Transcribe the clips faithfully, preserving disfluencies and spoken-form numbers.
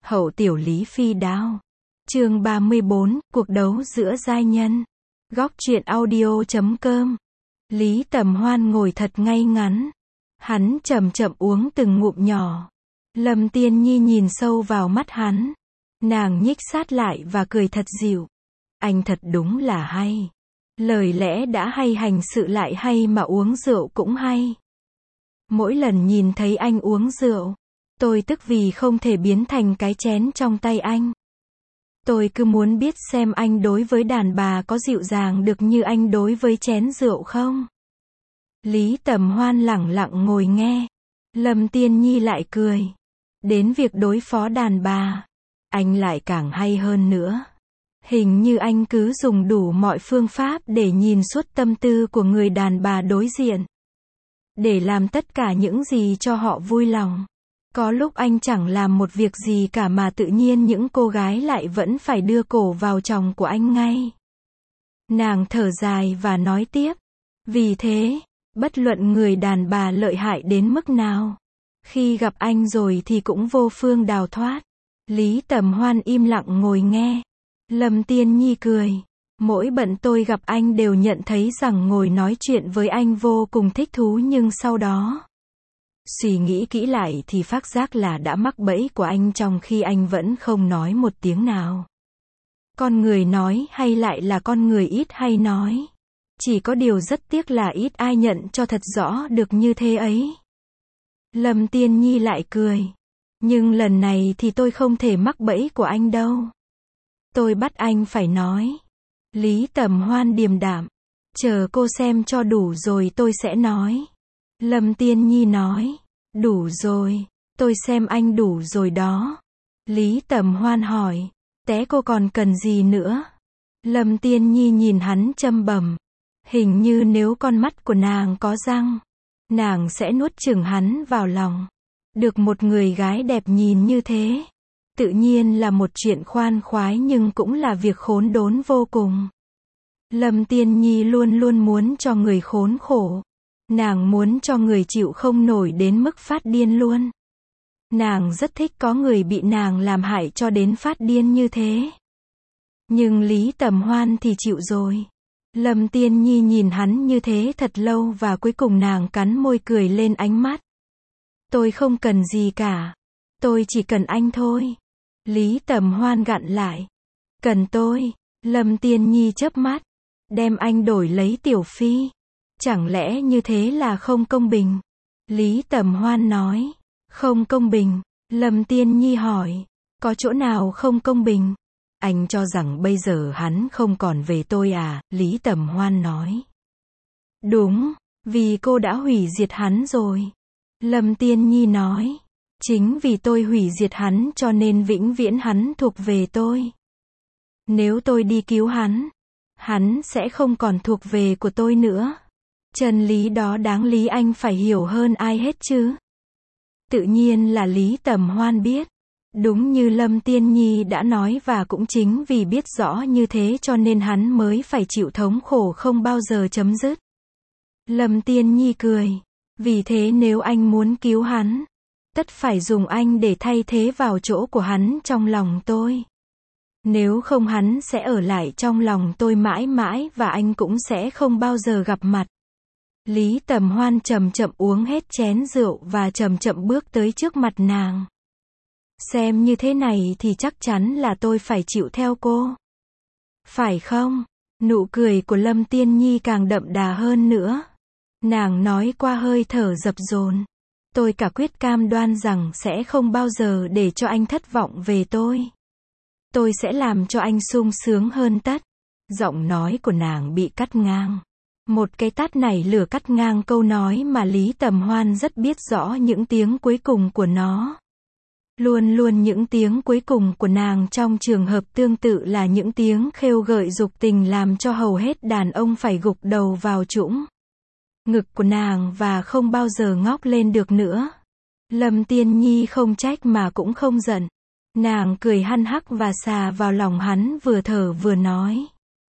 Hậu tiểu Lý Phi đao. Chương ba mươi bốn, cuộc đấu giữa giai nhân. Góc truyện audio chấm com. Lý Tầm Hoan ngồi thật ngay ngắn. Hắn chậm chậm uống từng ngụm nhỏ. Lâm Tiên Nhi nhìn sâu vào mắt hắn. Nàng nhích sát lại và cười thật dịu. Anh thật đúng là hay. Lời lẽ đã hay, hành sự lại hay, mà uống rượu cũng hay. Mỗi lần nhìn thấy anh uống rượu, tôi tức vì không thể biến thành cái chén trong tay anh. Tôi cứ muốn biết xem anh đối với đàn bà có dịu dàng được như anh đối với chén rượu không? Lý Tầm Hoan lẳng lặng ngồi nghe. Lâm Tiên Nhi lại cười. Đến việc đối phó đàn bà, anh lại càng hay hơn nữa. Hình như anh cứ dùng đủ mọi phương pháp để nhìn suốt tâm tư của người đàn bà đối diện. Để làm tất cả những gì cho họ vui lòng. Có lúc anh chẳng làm một việc gì cả mà tự nhiên những cô gái lại vẫn phải đưa cổ vào chồng của anh ngay. Nàng thở dài và nói tiếp. Vì thế, bất luận người đàn bà lợi hại đến mức nào, khi gặp anh rồi thì cũng vô phương đào thoát. Lý Tầm Hoan im lặng ngồi nghe. Lâm Tiên Nhi cười. Mỗi bận tôi gặp anh đều nhận thấy rằng ngồi nói chuyện với anh vô cùng thích thú, nhưng sau đó suy nghĩ kỹ lại thì phát giác là đã mắc bẫy của anh trong khi anh vẫn không nói một tiếng nào. Con người nói hay lại là con người ít hay nói. Chỉ có điều rất tiếc là ít ai nhận cho thật rõ được như thế ấy. Lâm Tiên Nhi lại cười. Nhưng lần này thì tôi không thể mắc bẫy của anh đâu. Tôi bắt anh phải nói. Lý Tầm Hoan điềm đạm. Chờ cô xem cho đủ rồi tôi sẽ nói. Lâm Tiên Nhi nói. Đủ rồi. Tôi xem anh đủ rồi đó. Lý Tầm Hoan hỏi. Té cô còn cần gì nữa? Lâm Tiên Nhi nhìn hắn châm bẩm. Hình như nếu con mắt của nàng có răng, nàng sẽ nuốt chửng hắn vào lòng. Được một người gái đẹp nhìn như thế, tự nhiên là một chuyện khoan khoái, nhưng cũng là việc khốn đốn vô cùng. Lâm Tiên Nhi luôn luôn muốn cho người khốn khổ. Nàng muốn cho người chịu không nổi đến mức phát điên luôn. Nàng rất thích có người bị nàng làm hại cho đến phát điên như thế. Nhưng Lý Tầm Hoan thì chịu rồi. Lâm Tiên Nhi nhìn hắn như thế thật lâu và cuối cùng nàng cắn môi cười lên ánh mắt. Tôi không cần gì cả. Tôi chỉ cần anh thôi. Lý Tầm Hoan gặn lại. Cần tôi? Lâm Tiên Nhi chớp mắt. Đem anh đổi lấy Tiểu Phi. Chẳng lẽ như thế là không công bình? Lý Tầm Hoan nói. Không công bình. Lâm Tiên Nhi hỏi. Có chỗ nào không công bình? Anh cho rằng bây giờ hắn không còn về tôi à? Lý Tầm Hoan nói. Đúng, vì cô đã hủy diệt hắn rồi. Lâm Tiên Nhi nói. Chính vì tôi hủy diệt hắn cho nên vĩnh viễn hắn thuộc về tôi. Nếu tôi đi cứu hắn, hắn sẽ không còn thuộc về của tôi nữa. Chân lý đó đáng lý anh phải hiểu hơn ai hết chứ. Tự nhiên là Lý Tầm Hoan biết. Đúng như Lâm Tiên Nhi đã nói, và cũng chính vì biết rõ như thế cho nên hắn mới phải chịu thống khổ không bao giờ chấm dứt. Lâm Tiên Nhi cười. Vì thế nếu anh muốn cứu hắn, tất phải dùng anh để thay thế vào chỗ của hắn trong lòng tôi. Nếu không hắn sẽ ở lại trong lòng tôi mãi mãi và anh cũng sẽ không bao giờ gặp mặt. Lý Tầm Hoan chậm chậm uống hết chén rượu và chậm chậm bước tới trước mặt nàng. Xem như thế này thì chắc chắn là tôi phải chịu theo cô. Phải không? Nụ cười của Lâm Tiên Nhi càng đậm đà hơn nữa. Nàng nói qua hơi thở dập dồn. Tôi cả quyết cam đoan rằng sẽ không bao giờ để cho anh thất vọng về tôi. Tôi sẽ làm cho anh sung sướng hơn tất. Giọng nói của nàng bị cắt ngang. Một cái tát này lửa cắt ngang câu nói mà Lý Tầm Hoan rất biết rõ những tiếng cuối cùng của nó. Luôn luôn những tiếng cuối cùng của nàng trong trường hợp tương tự là những tiếng khêu gợi dục tình làm cho hầu hết đàn ông phải gục đầu vào trũng ngực của nàng và không bao giờ ngóc lên được nữa. Lâm Tiên Nhi không trách mà cũng không giận. Nàng cười hăn hắc và xà vào lòng hắn, vừa thở vừa nói.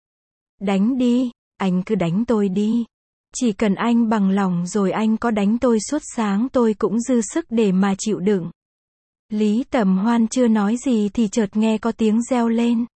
Đánh đi, anh cứ đánh tôi đi. Chỉ cần anh bằng lòng rồi anh có đánh tôi suốt sáng tôi cũng dư sức để mà chịu đựng. Lý Tầm Hoan chưa nói gì thì chợt nghe có tiếng reo lên.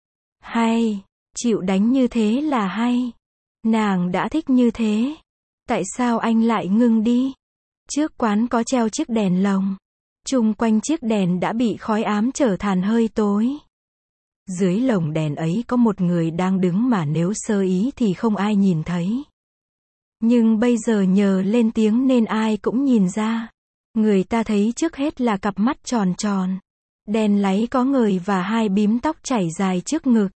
Hay, chịu đánh như thế là hay. Nàng đã thích như thế. Tại sao anh lại ngưng đi? Trước quán có treo chiếc đèn lồng. Chung quanh chiếc đèn đã bị khói ám trở thành hơi tối. Dưới lồng đèn ấy có một người đang đứng mà nếu sơ ý thì không ai nhìn thấy. Nhưng bây giờ nhờ lên tiếng nên ai cũng nhìn ra. Người ta thấy trước hết là cặp mắt tròn tròn, đen láy có ngời và hai bím tóc chảy dài trước ngực.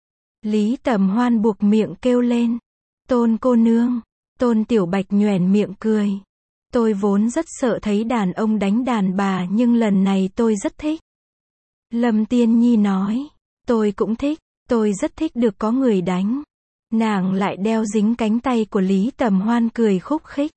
Lý Tầm Hoan buộc miệng kêu lên. Tôn cô nương. Tôn Tiểu Bạch nhoẻn miệng cười. Tôi vốn rất sợ thấy đàn ông đánh đàn bà nhưng lần này tôi rất thích. Lâm Tiên Nhi nói. Tôi cũng thích, tôi rất thích được có người đánh. Nàng lại đeo dính cánh tay của Lý Tầm Hoan cười khúc khích.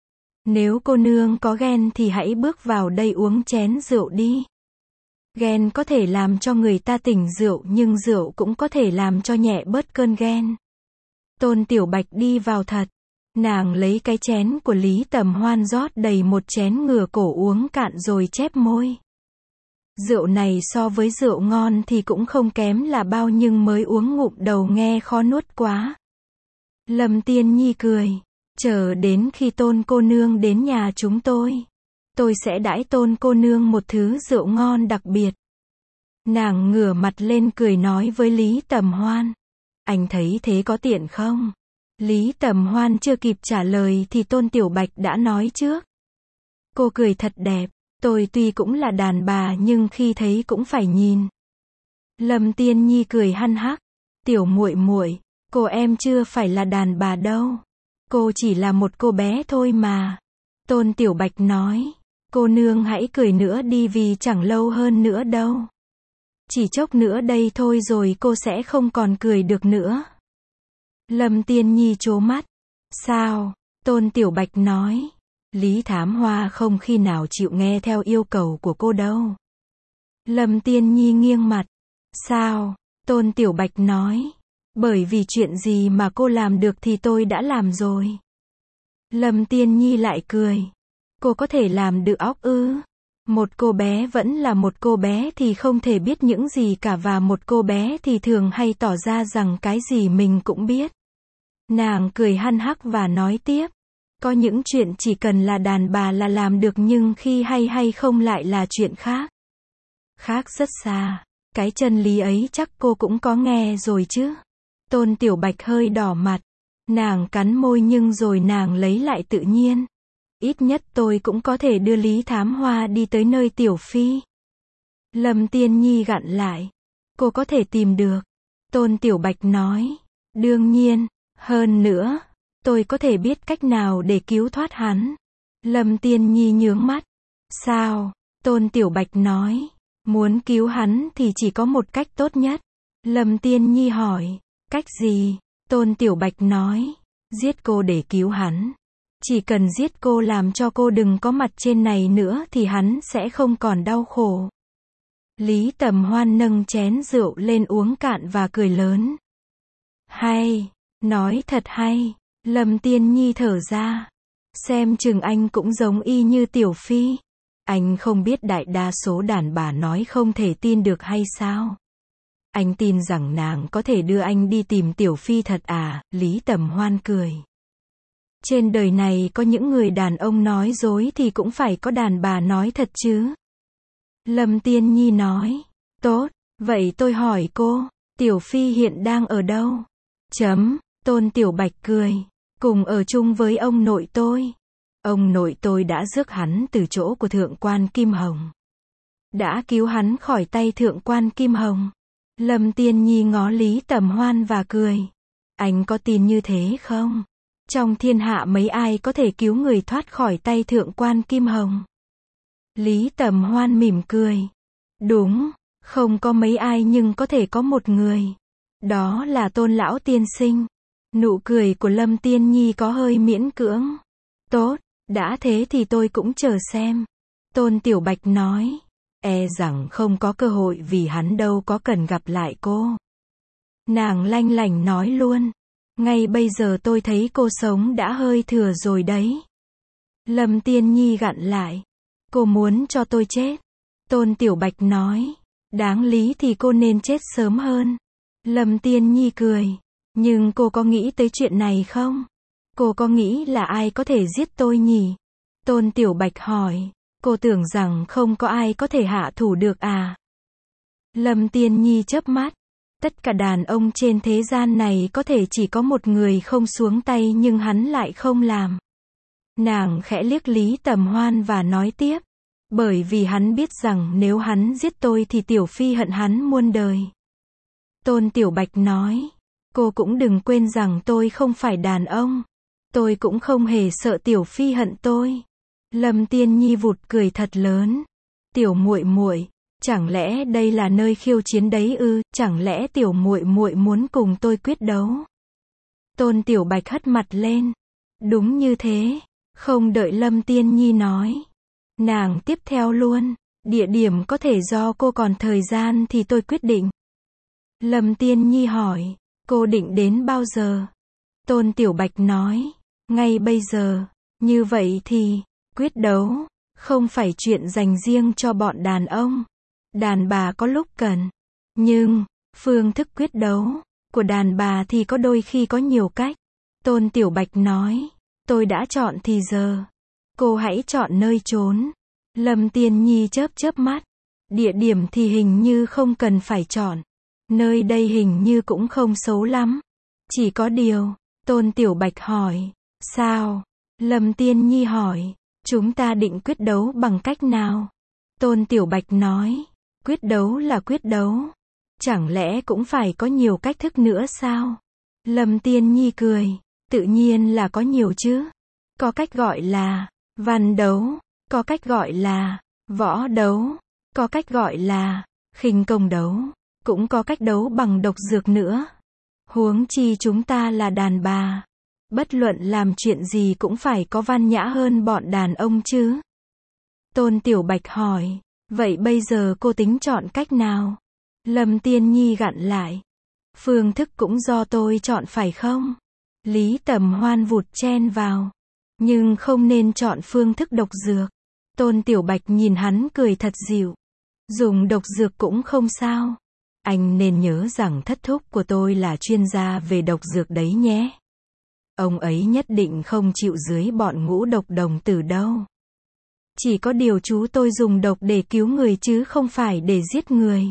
Nếu cô nương có ghen thì hãy bước vào đây uống chén rượu đi. Ghen có thể làm cho người ta tỉnh rượu nhưng rượu cũng có thể làm cho nhẹ bớt cơn ghen. Tôn Tiểu Bạch đi vào thật. Nàng lấy cái chén của Lý Tầm Hoan rót đầy một chén ngửa cổ uống cạn rồi chép môi. Rượu này so với rượu ngon thì cũng không kém là bao nhưng mới uống ngụm đầu nghe khó nuốt quá. Lâm Tiên Nhi cười. Chờ đến khi Tôn cô nương đến nhà chúng tôi. Tôi sẽ đãi Tôn cô nương một thứ rượu ngon đặc biệt. Nàng ngửa mặt lên cười nói với Lý Tầm Hoan. Anh thấy thế có tiện không? Lý Tầm Hoan chưa kịp trả lời thì Tôn Tiểu Bạch đã nói trước. Cô cười thật đẹp. Tôi tuy cũng là đàn bà nhưng khi thấy cũng phải nhìn. Lâm Tiên Nhi cười hăn hắc. Tiểu muội muội, cô em chưa phải là đàn bà đâu. Cô chỉ là một cô bé thôi mà. Tôn Tiểu Bạch nói. Cô nương hãy cười nữa đi vì chẳng lâu hơn nữa đâu. Chỉ chốc nữa đây thôi rồi cô sẽ không còn cười được nữa. Lâm Tiên Nhi trố mắt. Sao? Tôn Tiểu Bạch nói. Lý Thám Hoa không khi nào chịu nghe theo yêu cầu của cô đâu. Lâm Tiên Nhi nghiêng mặt. Sao? Tôn Tiểu Bạch nói. Bởi vì chuyện gì mà cô làm được thì tôi đã làm rồi. Lâm Tiên Nhi lại cười. Cô có thể làm được óc ư? Một cô bé vẫn là một cô bé thì không thể biết những gì cả và một cô bé thì thường hay tỏ ra rằng cái gì mình cũng biết. Nàng cười hăn hắc và nói tiếp. Có những chuyện chỉ cần là đàn bà là làm được nhưng khi hay hay không lại là chuyện khác. Khác rất xa. Cái chân lý ấy chắc cô cũng có nghe rồi chứ. Tôn Tiểu Bạch hơi đỏ mặt. Nàng cắn môi nhưng rồi nàng lấy lại tự nhiên. Ít nhất tôi cũng có thể đưa Lý Thám Hoa đi tới nơi Tiểu Phi. Lâm Tiên Nhi gặn lại. Cô có thể tìm được. Tôn Tiểu Bạch nói. Đương nhiên. Hơn nữa. Tôi có thể biết cách nào để cứu thoát hắn. Lâm Tiên Nhi nhướng mắt. Sao? Tôn Tiểu Bạch nói. Muốn cứu hắn thì chỉ có một cách tốt nhất. Lâm Tiên Nhi hỏi. Cách gì? Tôn Tiểu Bạch nói. Giết cô để cứu hắn. Chỉ cần giết cô làm cho cô đừng có mặt trên này nữa thì hắn sẽ không còn đau khổ. Lý Tầm Hoan nâng chén rượu lên uống cạn và cười lớn. Hay. Nói thật hay. Lâm Tiên Nhi thở ra. Xem chừng anh cũng giống y như Tiểu Phi. Anh không biết đại đa số đàn bà nói không thể tin được hay sao? Anh tin rằng nàng có thể đưa anh đi tìm Tiểu Phi thật à? Lý Tầm Hoan cười. Trên đời này có những người đàn ông nói dối thì cũng phải có đàn bà nói thật chứ. Lâm Tiên Nhi nói. Tốt, vậy tôi hỏi cô, Tiểu Phi hiện đang ở đâu? Chấm, Tôn Tiểu Bạch cười. Cùng ở chung với ông nội tôi. Ông nội tôi đã rước hắn từ chỗ của Thượng quan Kim Hồng. Đã cứu hắn khỏi tay Thượng quan Kim Hồng. Lâm Tiên Nhi ngó Lý Tầm Hoan và cười. Anh có tin như thế không? Trong thiên hạ mấy ai có thể cứu người thoát khỏi tay Thượng quan Kim Hồng? Lý Tầm Hoan mỉm cười. Đúng, không có mấy ai nhưng có thể có một người. Đó là Tôn lão tiên sinh. Nụ cười của Lâm Tiên Nhi có hơi miễn cưỡng. Tốt, đã thế thì tôi cũng chờ xem. Tôn Tiểu Bạch nói. E rằng không có cơ hội vì hắn đâu có cần gặp lại cô. Nàng lanh lảnh nói luôn. Ngay bây giờ tôi thấy cô sống đã hơi thừa rồi đấy. Lâm Tiên Nhi gặn lại. Cô muốn cho tôi chết. Tôn Tiểu Bạch nói. Đáng lý thì cô nên chết sớm hơn. Lâm Tiên Nhi cười. Nhưng cô có nghĩ tới chuyện này không? Cô có nghĩ là ai có thể giết tôi nhỉ? Tôn Tiểu Bạch hỏi. Cô tưởng rằng không có ai có thể hạ thủ được à? Lâm Tiên Nhi chớp mắt. Tất cả đàn ông trên thế gian này có thể chỉ có một người không xuống tay nhưng hắn lại không làm. Nàng khẽ liếc Lý Tầm Hoan và nói tiếp. Bởi vì hắn biết rằng nếu hắn giết tôi thì Tiểu Phi hận hắn muôn đời. Tôn Tiểu Bạch nói. Cô cũng đừng quên rằng tôi không phải đàn ông. Tôi cũng không hề sợ Tiểu Phi hận tôi. Lâm Tiên Nhi vụt cười thật lớn. Tiểu muội muội, chẳng lẽ đây là nơi khiêu chiến đấy ư? Chẳng lẽ tiểu muội muội muốn cùng tôi quyết đấu? Tôn Tiểu Bạch hất mặt lên. Đúng như thế. Không đợi Lâm Tiên Nhi nói. Nàng tiếp theo luôn. Địa điểm có thể do cô còn thời gian thì tôi quyết định. Lâm Tiên Nhi hỏi. Cô định đến bao giờ? Tôn Tiểu Bạch nói. Ngay bây giờ. Như vậy thì, quyết đấu, không phải chuyện dành riêng cho bọn đàn ông. Đàn bà có lúc cần. Nhưng, phương thức quyết đấu của đàn bà thì có đôi khi có nhiều cách. Tôn Tiểu Bạch nói. Tôi đã chọn thì giờ. Cô hãy chọn nơi trốn. Lâm Tiên Nhi chớp chớp mắt. Địa điểm thì hình như không cần phải chọn. Nơi đây hình như cũng không xấu lắm. Chỉ có điều, Tôn Tiểu Bạch hỏi. Sao? Lâm Tiên Nhi hỏi. Chúng ta định quyết đấu bằng cách nào? Tôn Tiểu Bạch nói. Quyết đấu là quyết đấu. Chẳng lẽ cũng phải có nhiều cách thức nữa sao? Lâm Tiên Nhi cười. Tự nhiên là có nhiều chứ. Có cách gọi là văn đấu. Có cách gọi là võ đấu. Có cách gọi là khinh công đấu. Cũng có cách đấu bằng độc dược nữa. Huống chi chúng ta là đàn bà. Bất luận làm chuyện gì cũng phải có văn nhã hơn bọn đàn ông chứ. Tôn Tiểu Bạch hỏi. Vậy bây giờ cô tính chọn cách nào? Lâm Tiên Nhi gặn lại. Phương thức cũng do tôi chọn phải không? Lý Tầm Hoan vụt chen vào. Nhưng không nên chọn phương thức độc dược. Tôn Tiểu Bạch nhìn hắn cười thật dịu. Dùng độc dược cũng không sao. Anh nên nhớ rằng thất thúc của tôi là chuyên gia về độc dược đấy nhé. Ông ấy nhất định không chịu dưới bọn ngũ độc đồng tử đâu. Chỉ có điều chú tôi dùng độc để cứu người chứ không phải để giết người.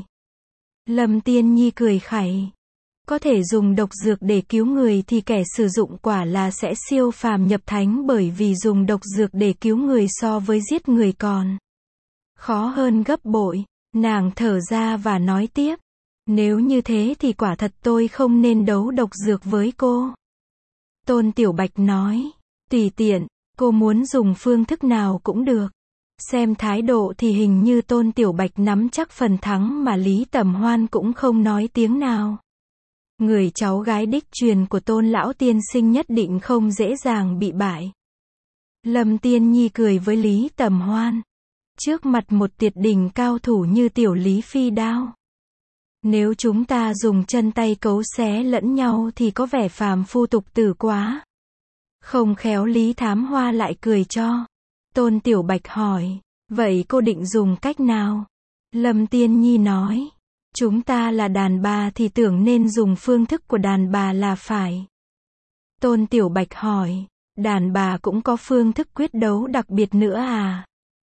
Lâm Tiên Nhi cười khẩy. Có thể dùng độc dược để cứu người thì kẻ sử dụng quả là sẽ siêu phàm nhập thánh, bởi vì dùng độc dược để cứu người so với giết người còn khó hơn gấp bội. Nàng thở ra và nói tiếp. Nếu như thế thì quả thật tôi không nên đấu độc dược với cô. Tôn Tiểu Bạch nói. Tùy tiện, cô muốn dùng phương thức nào cũng được. Xem thái độ thì hình như Tôn Tiểu Bạch nắm chắc phần thắng mà Lý Tầm Hoan cũng không nói tiếng nào. Người cháu gái đích truyền của Tôn lão tiên sinh nhất định không dễ dàng bị bại. Lâm Tiên Nhi cười với Lý Tầm Hoan. Trước mặt một tuyệt đỉnh cao thủ như Tiểu Lý Phi Đao. Nếu chúng ta dùng chân tay cấu xé lẫn nhau thì có vẻ phàm phu tục tử quá. Không khéo Lý Thám Hoa lại cười cho. Tôn Tiểu Bạch hỏi. Vậy cô định dùng cách nào? Lâm Tiên Nhi nói. Chúng ta là đàn bà thì tưởng nên dùng phương thức của đàn bà là phải. Tôn Tiểu Bạch hỏi. Đàn bà cũng có phương thức quyết đấu đặc biệt nữa à?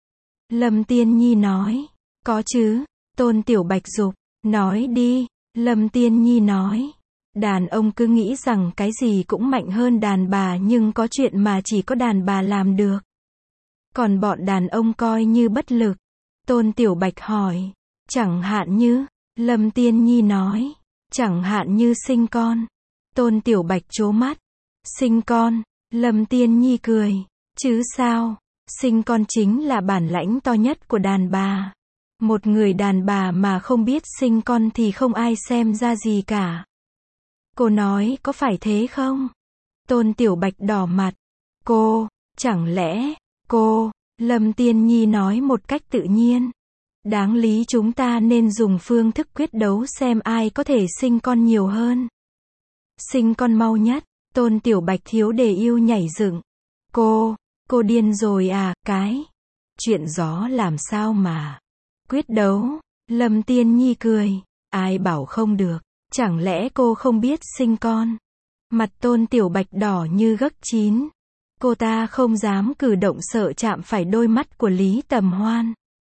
Lâm Tiên Nhi nói. Có chứ. Tôn Tiểu Bạch giục. Nói đi. Lâm Tiên Nhi nói. Đàn ông cứ nghĩ rằng cái gì cũng mạnh hơn đàn bà, nhưng có chuyện mà chỉ có đàn bà làm được. Còn bọn đàn ông coi như bất lực. Tôn Tiểu Bạch hỏi. Chẳng hạn như? Lâm Tiên Nhi nói. Chẳng hạn như sinh con. Tôn Tiểu Bạch trố mắt. Sinh con. Lâm Tiên Nhi cười. Chứ sao? Sinh con chính là bản lãnh to nhất của đàn bà. Một người đàn bà mà không biết sinh con thì không ai xem ra gì cả. Cô nói có phải thế không? Tôn Tiểu Bạch đỏ mặt. Cô, chẳng lẽ, cô, Lâm Tiên Nhi nói một cách tự nhiên. Đáng lý chúng ta nên dùng phương thức quyết đấu xem ai có thể sinh con nhiều hơn. Sinh con mau nhất. Tôn Tiểu Bạch thiếu đề yêu nhảy dựng. Cô, cô điên rồi à, cái chuyện gió làm sao mà. Quyết đấu. Lâm Tiên Nhi cười. Ai bảo không được. Chẳng lẽ cô không biết sinh con? Mặt Tôn Tiểu Bạch đỏ như gấc chín. Cô ta không dám cử động sợ chạm phải đôi mắt của Lý Tầm Hoan.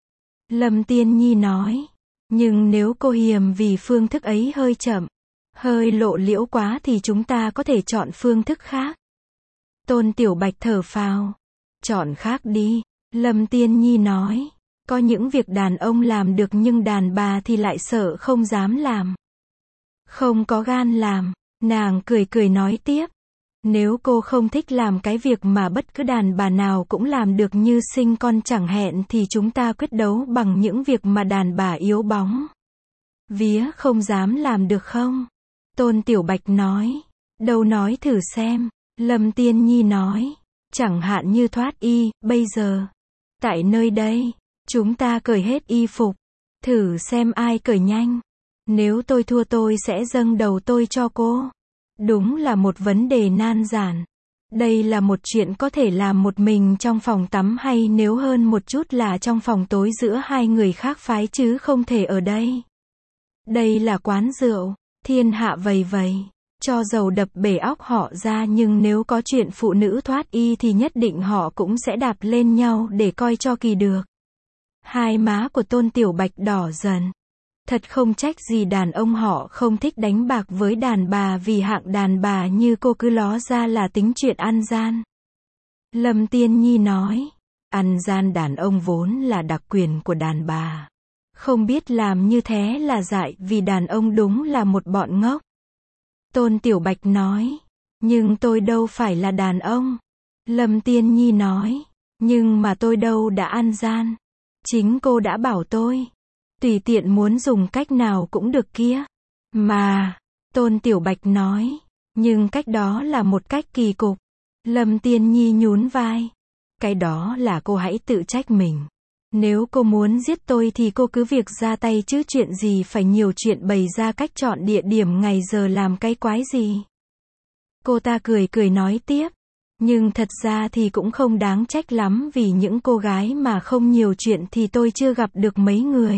Lâm Tiên Nhi nói. Nhưng nếu cô hiềm vì phương thức ấy hơi chậm, hơi lộ liễu quá thì chúng ta có thể chọn phương thức khác. Tôn Tiểu Bạch thở phào. Chọn khác đi. Lâm Tiên Nhi nói. Có những việc đàn ông làm được nhưng đàn bà thì lại sợ không dám làm. Không có gan làm. Nàng cười cười nói tiếp. Nếu cô không thích làm cái việc mà bất cứ đàn bà nào cũng làm được như sinh con chẳng hẹn thì chúng ta quyết đấu bằng những việc mà đàn bà yếu bóng. Vía không dám làm được không? Tôn Tiểu Bạch nói. Đâu nói thử xem. Lâm Tiên Nhi nói. Chẳng hạn như thoát y, bây giờ. Tại nơi đây, chúng ta cởi hết y phục. Thử xem ai cởi nhanh. Nếu tôi thua tôi sẽ dâng đầu tôi cho cô. Đúng là một vấn đề nan giải. Đây là một chuyện có thể làm một mình trong phòng tắm hay nếu hơn một chút là trong phòng tối giữa hai người khác phái chứ không thể ở đây. Đây là quán rượu, thiên hạ vầy vầy, cho dầu đập bể óc họ ra nhưng nếu có chuyện phụ nữ thoát y thì nhất định họ cũng sẽ đạp lên nhau để coi cho kỳ được. Hai má của Tôn Tiểu Bạch đỏ dần. Thật không trách gì đàn ông họ không thích đánh bạc với đàn bà vì hạng đàn bà như cô cứ ló ra là tính chuyện ăn gian. Lâm Tiên Nhi nói, ăn gian đàn ông vốn là đặc quyền của đàn bà. Không biết làm như thế là dại vì đàn ông đúng là một bọn ngốc. Tôn Tiểu Bạch nói, nhưng tôi đâu phải là đàn ông. Lâm Tiên Nhi nói, nhưng mà tôi đâu đã ăn gian. Chính cô đã bảo tôi. Tùy tiện muốn dùng cách nào cũng được kia. Mà, Tôn Tiểu Bạch nói, nhưng cách đó là một cách kỳ cục. Lâm Tiên Nhi nhún vai. Cái đó là cô hãy tự trách mình. Nếu cô muốn giết tôi thì cô cứ việc ra tay chứ chuyện gì phải nhiều chuyện bày ra cách chọn địa điểm ngày giờ làm cái quái gì. Cô ta cười cười nói tiếp. Nhưng thật ra thì cũng không đáng trách lắm vì những cô gái mà không nhiều chuyện thì tôi chưa gặp được mấy người.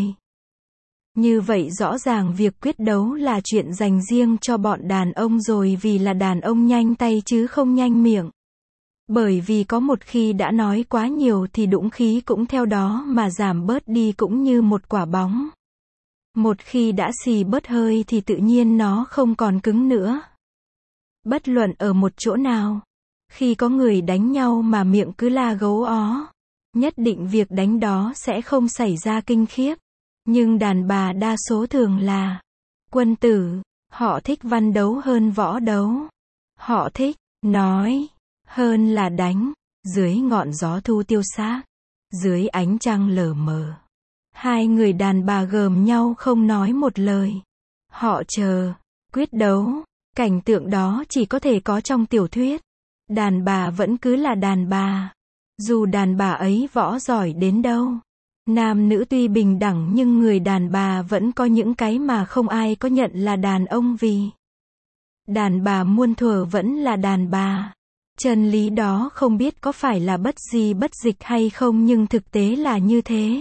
Như vậy rõ ràng việc quyết đấu là chuyện dành riêng cho bọn đàn ông rồi vì là đàn ông nhanh tay chứ không nhanh miệng. Bởi vì có một khi đã nói quá nhiều thì dũng khí cũng theo đó mà giảm bớt đi cũng như một quả bóng. Một khi đã xì bớt hơi thì tự nhiên nó không còn cứng nữa. Bất luận ở một chỗ nào, khi có người đánh nhau mà miệng cứ la gấu ó, nhất định việc đánh đó sẽ không xảy ra kinh khiếp. Nhưng đàn bà đa số thường là quân tử, họ thích văn đấu hơn võ đấu. Họ thích nói hơn là đánh. Dưới ngọn gió thu tiêu xác, dưới ánh trăng lờ mờ, hai người đàn bà gờm nhau không nói một lời. Họ chờ quyết đấu. Cảnh tượng đó chỉ có thể có trong tiểu thuyết. Đàn bà vẫn cứ là đàn bà. Dù đàn bà ấy võ giỏi đến đâu. Nam nữ tuy bình đẳng nhưng người đàn bà vẫn có những cái mà không ai có nhận là đàn ông vì đàn bà muôn thuở vẫn là đàn bà. Chân lý đó không biết có phải là bất di bất dịch hay không nhưng thực tế là như thế.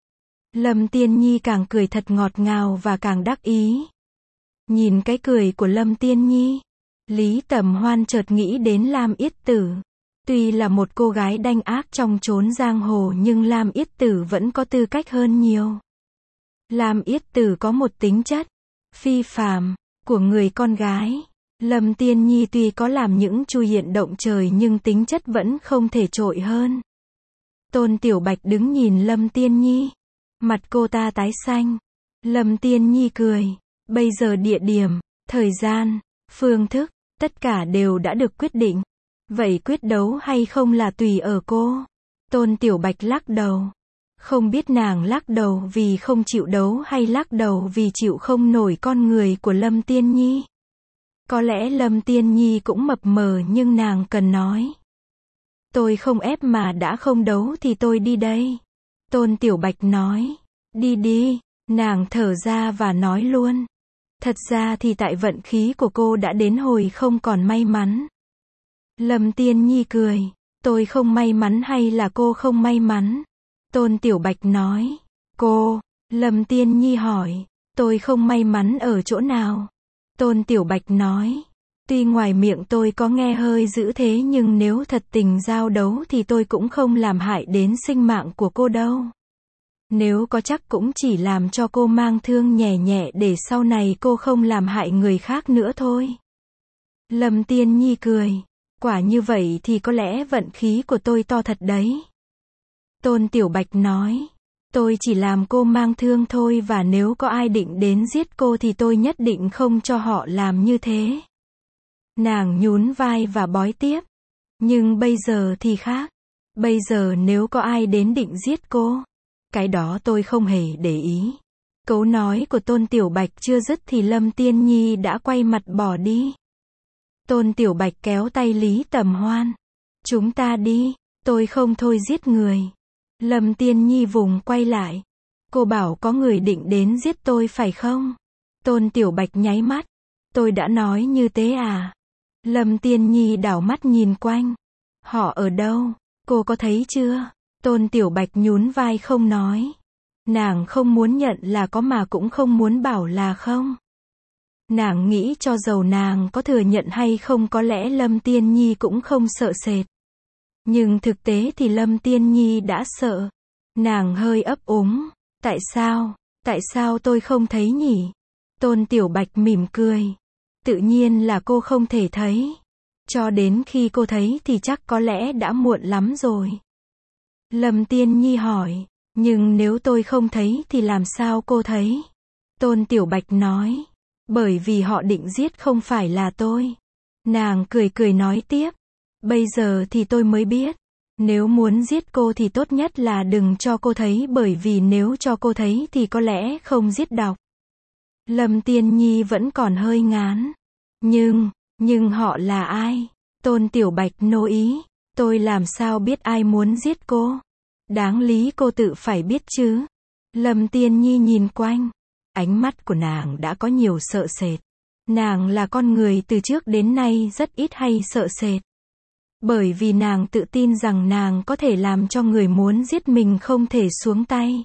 Lâm Tiên Nhi càng cười thật ngọt ngào và càng đắc ý. Nhìn cái cười của Lâm Tiên Nhi, Lý Tầm Hoan chợt nghĩ đến Lam Yết Tử. Tuy là một cô gái đanh ác trong chốn giang hồ nhưng Lam Yết Tử vẫn có tư cách hơn nhiều. Lam Yết Tử có một tính chất phi phàm của người con gái. Lâm Tiên Nhi tuy có làm những chu hiện động trời nhưng tính chất vẫn không thể trội hơn. Tôn Tiểu Bạch đứng nhìn Lâm Tiên Nhi. Mặt cô ta tái xanh. Lâm Tiên Nhi cười. Bây giờ địa điểm, thời gian, phương thức, tất cả đều đã được quyết định. Vậy quyết đấu hay không là tùy ở cô. Tôn Tiểu Bạch lắc đầu. Không biết nàng lắc đầu vì không chịu đấu hay lắc đầu vì chịu không nổi con người của Lâm Tiên Nhi. Có lẽ Lâm Tiên Nhi cũng mập mờ nhưng nàng cần nói. Tôi không ép mà đã không đấu thì tôi đi đây. Tôn Tiểu Bạch nói. Đi đi, nàng thở ra và nói luôn. Thật ra thì tại vận khí của cô đã đến hồi không còn may mắn. Lâm Tiên Nhi cười. Tôi không may mắn hay là cô không may mắn? Tôn Tiểu Bạch nói. Cô, Lâm Tiên Nhi hỏi, tôi không may mắn ở chỗ nào? Tôn Tiểu Bạch nói, tuy ngoài miệng tôi có nghe hơi dữ thế nhưng nếu thật tình giao đấu thì tôi cũng không làm hại đến sinh mạng của cô đâu. Nếu có chắc cũng chỉ làm cho cô mang thương nhẹ nhẹ để sau này cô không làm hại người khác nữa thôi. Lâm Tiên Nhi cười, quả như vậy thì có lẽ vận khí của tôi to thật đấy. Tôn Tiểu Bạch nói, tôi chỉ làm cô mang thương thôi và nếu có ai định đến giết cô thì tôi nhất định không cho họ làm như thế. Nàng nhún vai và bói tiếp, nhưng bây giờ thì khác. Bây giờ nếu có ai đến định giết cô, cái đó tôi không hề để ý. Câu nói của Tôn Tiểu Bạch chưa dứt thì Lâm Tiên Nhi đã quay mặt bỏ đi. Tôn Tiểu Bạch kéo tay Lý Tầm Hoan. Chúng ta đi, tôi không thôi giết người. Lâm Tiên Nhi vùng quay lại. Cô bảo có người định đến giết tôi phải không? Tôn Tiểu Bạch nháy mắt. Tôi đã nói như thế à? Lâm Tiên Nhi đảo mắt nhìn quanh. Họ ở đâu? Cô có thấy chưa? Tôn Tiểu Bạch nhún vai không nói. Nàng không muốn nhận là có mà cũng không muốn bảo là không. Nàng nghĩ cho dầu nàng có thừa nhận hay không có lẽ Lâm Tiên Nhi cũng không sợ sệt. Nhưng thực tế thì Lâm Tiên Nhi đã sợ. Nàng hơi ấp úng. Tại sao? Tại sao tôi không thấy nhỉ? Tôn Tiểu Bạch mỉm cười. Tự nhiên là cô không thể thấy. Cho đến khi cô thấy thì chắc có lẽ đã muộn lắm rồi. Lâm Tiên Nhi hỏi, nhưng nếu tôi không thấy thì làm sao cô thấy? Tôn Tiểu Bạch nói, bởi vì họ định giết không phải là tôi. Nàng cười cười nói tiếp, bây giờ thì tôi mới biết. Nếu muốn giết cô thì tốt nhất là đừng cho cô thấy bởi vì nếu cho cô thấy thì có lẽ không giết đọc. Lâm Tiên Nhi vẫn còn hơi ngán. Nhưng, nhưng họ là ai? Tôn Tiểu Bạch nô ý. Tôi làm sao biết ai muốn giết cô? Đáng lý cô tự phải biết chứ. Lâm Tiên Nhi nhìn quanh. Ánh mắt của nàng đã có nhiều sợ sệt. Nàng là con người từ trước đến nay rất ít hay sợ sệt. Bởi vì nàng tự tin rằng nàng có thể làm cho người muốn giết mình không thể xuống tay.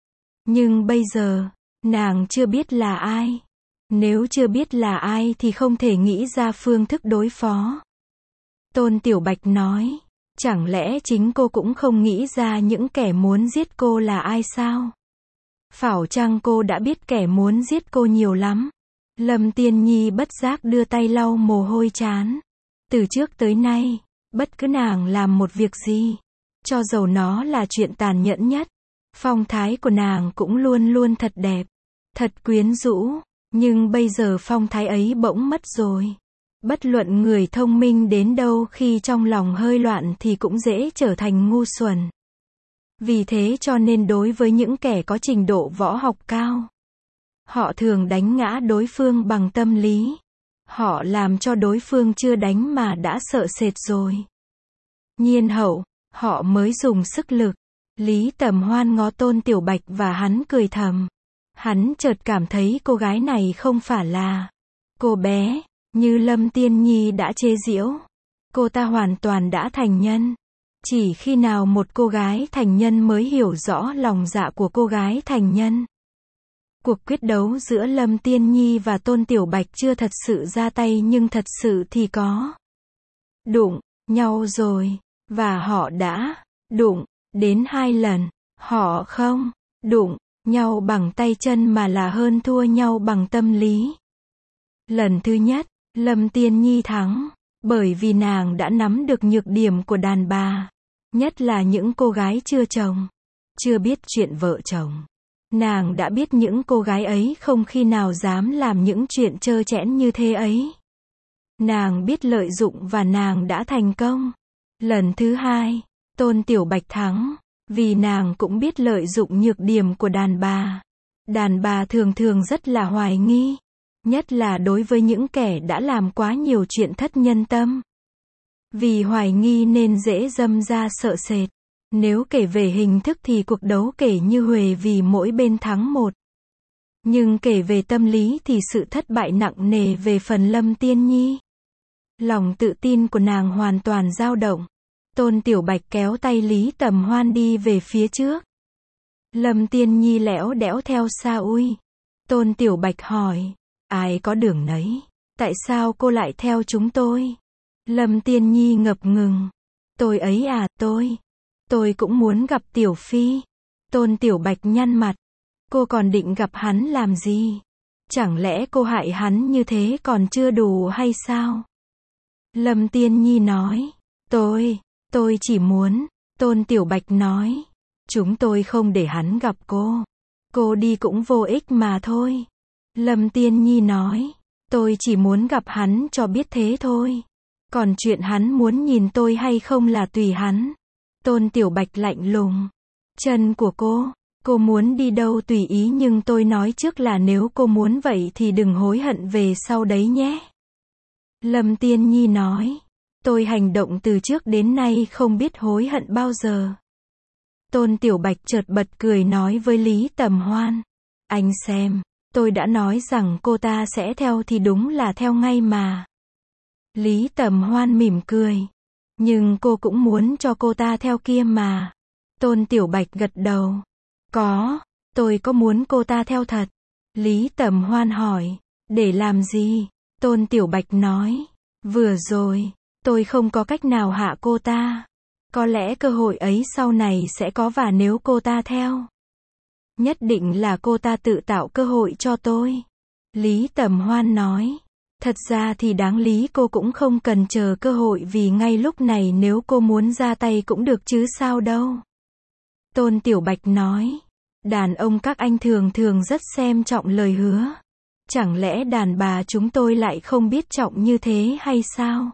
Nhưng bây giờ, nàng chưa biết là ai. Nếu chưa biết là ai thì không thể nghĩ ra phương thức đối phó. Tôn Tiểu Bạch nói, chẳng lẽ chính cô cũng không nghĩ ra những kẻ muốn giết cô là ai sao? Phảo chăng cô đã biết kẻ muốn giết cô nhiều lắm. Lâm Tiên Nhi bất giác đưa tay lau mồ hôi trán. Từ trước tới nay, bất cứ nàng làm một việc gì, cho dầu nó là chuyện tàn nhẫn nhất, phong thái của nàng cũng luôn luôn thật đẹp, thật quyến rũ, nhưng bây giờ phong thái ấy bỗng mất rồi. Bất luận người thông minh đến đâu khi trong lòng hơi loạn thì cũng dễ trở thành ngu xuẩn. Vì thế cho nên đối với những kẻ có trình độ võ học cao, họ thường đánh ngã đối phương bằng tâm lý. Họ làm cho đối phương chưa đánh mà đã sợ sệt rồi. Nhiên hậu, họ mới dùng sức lực. Lý Tầm Hoan ngó Tôn Tiểu Bạch và hắn cười thầm. Hắn chợt cảm thấy cô gái này không phải là cô bé, như Lâm Tiên Nhi đã chế giễu. Cô ta hoàn toàn đã thành nhân. Chỉ khi nào một cô gái thành nhân mới hiểu rõ lòng dạ của cô gái thành nhân. Cuộc quyết đấu giữa Lâm Tiên Nhi và Tôn Tiểu Bạch chưa thật sự ra tay nhưng thật sự thì có đụng nhau rồi, và họ đã đụng đến hai lần. Họ không đụng nhau bằng tay chân mà là hơn thua nhau bằng tâm lý. Lần thứ nhất, Lâm Tiên Nhi thắng, bởi vì nàng đã nắm được nhược điểm của đàn bà, nhất là những cô gái chưa chồng, chưa biết chuyện vợ chồng. Nàng đã biết những cô gái ấy không khi nào dám làm những chuyện trơ trẽn như thế ấy. Nàng biết lợi dụng và nàng đã thành công. Lần thứ hai, Tôn Tiểu Bạch thắng, vì nàng cũng biết lợi dụng nhược điểm của đàn bà. Đàn bà thường thường rất là hoài nghi, nhất là đối với những kẻ đã làm quá nhiều chuyện thất nhân tâm. Vì hoài nghi nên dễ dâm ra sợ sệt. Nếu kể về hình thức thì cuộc đấu kể như huề vì mỗi bên thắng một. Nhưng kể về tâm lý thì sự thất bại nặng nề về phần Lâm Tiên Nhi. Lòng tự tin của nàng hoàn toàn dao động. Tôn Tiểu Bạch kéo tay Lý Tầm Hoan đi về phía trước. Lâm Tiên Nhi lẽo đẽo theo Sa Ui. Tôn Tiểu Bạch hỏi, ai có đường nấy, tại sao cô lại theo chúng tôi? Lâm Tiên Nhi ngập ngừng, tôi ấy à, tôi, tôi cũng muốn gặp Tiểu Phi. Tôn Tiểu Bạch nhăn mặt, cô còn định gặp hắn làm gì? Chẳng lẽ cô hại hắn như thế còn chưa đủ hay sao? Lâm Tiên Nhi nói, tôi, tôi chỉ muốn, Tôn Tiểu Bạch nói, chúng tôi không để hắn gặp cô. Cô đi cũng vô ích mà thôi. Lâm Tiên Nhi nói, tôi chỉ muốn gặp hắn cho biết thế thôi. Còn chuyện hắn muốn nhìn tôi hay không là tùy hắn. Tôn Tiểu Bạch lạnh lùng, chân của cô, cô muốn đi đâu tùy ý nhưng tôi nói trước là nếu cô muốn vậy thì đừng hối hận về sau đấy nhé. Lâm Tiên Nhi nói, tôi hành động từ trước đến nay không biết hối hận bao giờ. Tôn Tiểu Bạch chợt bật cười nói với Lý Tầm Hoan, anh xem, tôi đã nói rằng cô ta sẽ theo thì đúng là theo ngay mà. Lý Tầm Hoan mỉm cười, nhưng cô cũng muốn cho cô ta theo kia mà. Tôn Tiểu Bạch gật đầu, có, tôi có muốn cô ta theo thật. Lý Tầm Hoan hỏi, để làm gì? Tôn Tiểu Bạch nói, vừa rồi, tôi không có cách nào hạ cô ta. Có lẽ cơ hội ấy sau này sẽ có và nếu cô ta theo, nhất định là cô ta tự tạo cơ hội cho tôi. Lý Tầm Hoan nói, thật ra thì đáng lý cô cũng không cần chờ cơ hội vì ngay lúc này nếu cô muốn ra tay cũng được chứ sao đâu. Tôn Tiểu Bạch nói, đàn ông các anh thường thường rất xem trọng lời hứa. Chẳng lẽ đàn bà chúng tôi lại không biết trọng như thế hay sao?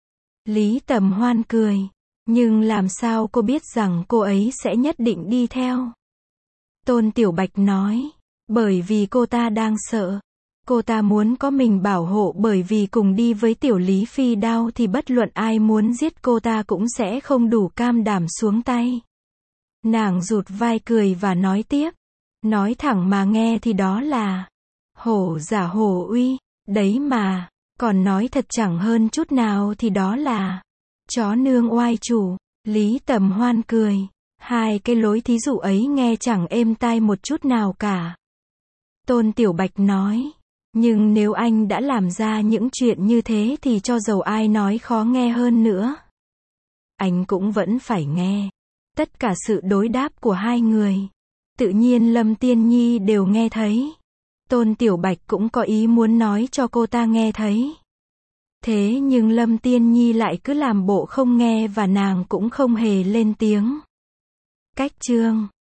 Lý Tầm Hoan cười, nhưng làm sao cô biết rằng cô ấy sẽ nhất định đi theo? Tôn Tiểu Bạch nói, bởi vì cô ta đang sợ. Cô ta muốn có mình bảo hộ bởi vì cùng đi với Tiểu Lý Phi Đao thì bất luận ai muốn giết cô ta cũng sẽ không đủ cam đảm xuống tay. Nàng rụt vai cười và nói tiếp, nói thẳng mà nghe thì đó là hổ giả hổ uy, đấy mà, còn nói thật chẳng hơn chút nào thì đó là chó nương oai chủ. Lý Tầm Hoan cười, hai cái lối thí dụ ấy nghe chẳng êm tai một chút nào cả. Tôn Tiểu Bạch nói, nhưng nếu anh đã làm ra những chuyện như thế thì cho dầu ai nói khó nghe hơn nữa, anh cũng vẫn phải nghe. Tất cả sự đối đáp của hai người, tự nhiên Lâm Tiên Nhi đều nghe thấy. Tôn Tiểu Bạch cũng có ý muốn nói cho cô ta nghe thấy. Thế nhưng Lâm Tiên Nhi lại cứ làm bộ không nghe và nàng cũng không hề lên tiếng. Cách chương